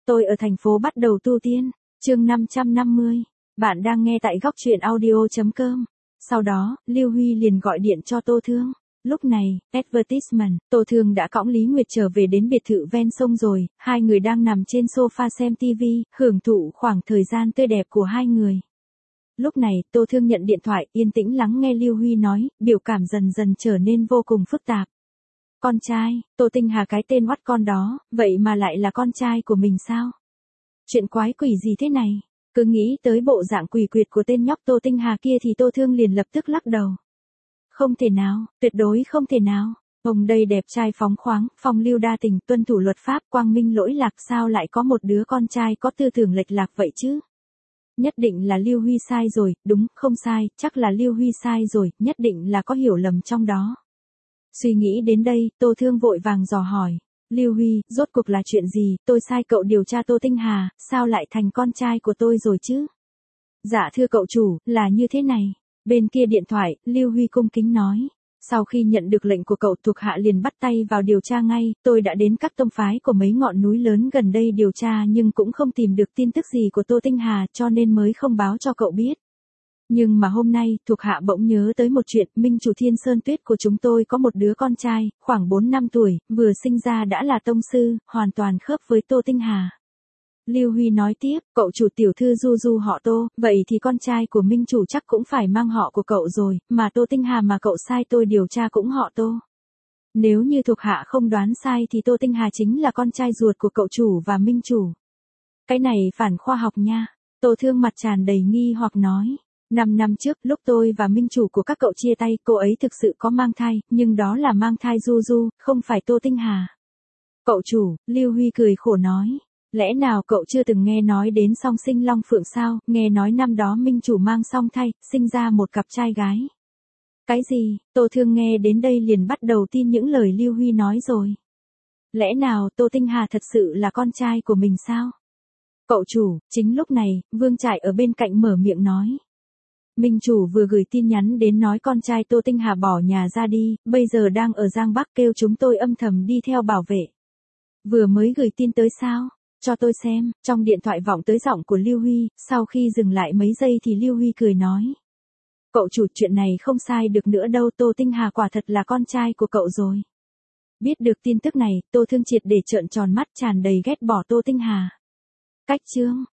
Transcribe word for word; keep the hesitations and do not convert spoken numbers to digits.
Tôi ở thành phố bắt đầu tu tiên, chương năm trăm năm mươi. Bạn đang nghe tại góc truyện audio chấm com. Sau đó, Lưu Huy liền gọi điện cho Tô Thương. Lúc này, advertisement, Tô Thương đã cõng Lý Nguyệt trở về đến biệt thự ven sông rồi, hai người đang nằm trên sofa xem ti vi, hưởng thụ khoảng thời gian tươi đẹp của hai người. Lúc này, Tô Thương nhận điện thoại, yên tĩnh lắng nghe Lưu Huy nói, biểu cảm dần dần trở nên vô cùng phức tạp. Con trai, Tô Tinh Hà cái tên oắt con đó, vậy mà lại là con trai của mình sao? Chuyện quái quỷ gì thế này? Cứ nghĩ tới bộ dạng quỷ quyệt của tên nhóc Tô Tinh Hà kia thì Tô Thương liền lập tức lắc đầu. Không thể nào, tuyệt đối không thể nào. Ông đây đẹp trai phóng khoáng, phong lưu đa tình, tuân thủ luật pháp, quang minh lỗi lạc, sao lại có một đứa con trai có tư tưởng lệch lạc vậy chứ? Nhất định là Lưu Huy sai rồi, đúng, không sai, chắc là Lưu Huy sai rồi, nhất định là có hiểu lầm trong đó. Suy nghĩ đến đây, Tô Thương vội vàng dò hỏi. Lưu Huy, rốt cuộc là chuyện gì, tôi sai cậu điều tra Tô Tinh Hà, sao lại thành con trai của tôi rồi chứ? Dạ thưa cậu chủ, là như thế này. Bên kia điện thoại, Lưu Huy cung kính nói. Sau khi nhận được lệnh của cậu, thuộc hạ liền bắt tay vào điều tra ngay, tôi đã đến các tông phái của mấy ngọn núi lớn gần đây điều tra nhưng cũng không tìm được tin tức gì của Tô Tinh Hà cho nên mới không báo cho cậu biết. Nhưng mà hôm nay, thuộc hạ bỗng nhớ tới một chuyện, minh chủ Thiên Sơn Tuyết của chúng tôi có một đứa con trai, khoảng bốn năm tuổi, vừa sinh ra đã là tông sư, hoàn toàn khớp với Tô Tinh Hà. Lưu Huy nói tiếp, cậu chủ tiểu thư Du Du họ Tô, vậy thì con trai của minh chủ chắc cũng phải mang họ của cậu rồi, mà Tô Tinh Hà mà cậu sai tôi điều tra cũng họ Tô. Nếu như thuộc hạ không đoán sai thì Tô Tinh Hà chính là con trai ruột của cậu chủ và minh chủ. Cái này phản khoa học nha. Tô Thương mặt tràn đầy nghi hoặc nói. Năm năm trước, lúc tôi và minh chủ của các cậu chia tay, cô ấy thực sự có mang thai, nhưng đó là mang thai Du Du, không phải Tô Tinh Hà. Cậu chủ, Lưu Huy cười khổ nói. Lẽ nào cậu chưa từng nghe nói đến song sinh long phượng sao, nghe nói năm đó minh chủ mang song thai, sinh ra một cặp trai gái. Cái gì, Tô Thương nghe đến đây liền bắt đầu tin những lời Lưu Huy nói rồi. Lẽ nào Tô Tinh Hà thật sự là con trai của mình sao? Cậu chủ, chính lúc này, Vương Trại ở bên cạnh mở miệng nói. Minh chủ vừa gửi tin nhắn đến nói con trai Tô Tinh Hà bỏ nhà ra đi, bây giờ đang ở Giang Bắc kêu chúng tôi âm thầm đi theo bảo vệ. Vừa mới gửi tin tới sao? Cho tôi xem, trong điện thoại vọng tới giọng của Lưu Huy, sau khi dừng lại mấy giây thì Lưu Huy cười nói. Cậu chủ, chuyện này không sai được nữa đâu, Tô Tinh Hà quả thật là con trai của cậu rồi. Biết được tin tức này, Tô Thương triệt để trợn tròn mắt, tràn đầy ghét bỏ Tô Tinh Hà. Cách chương,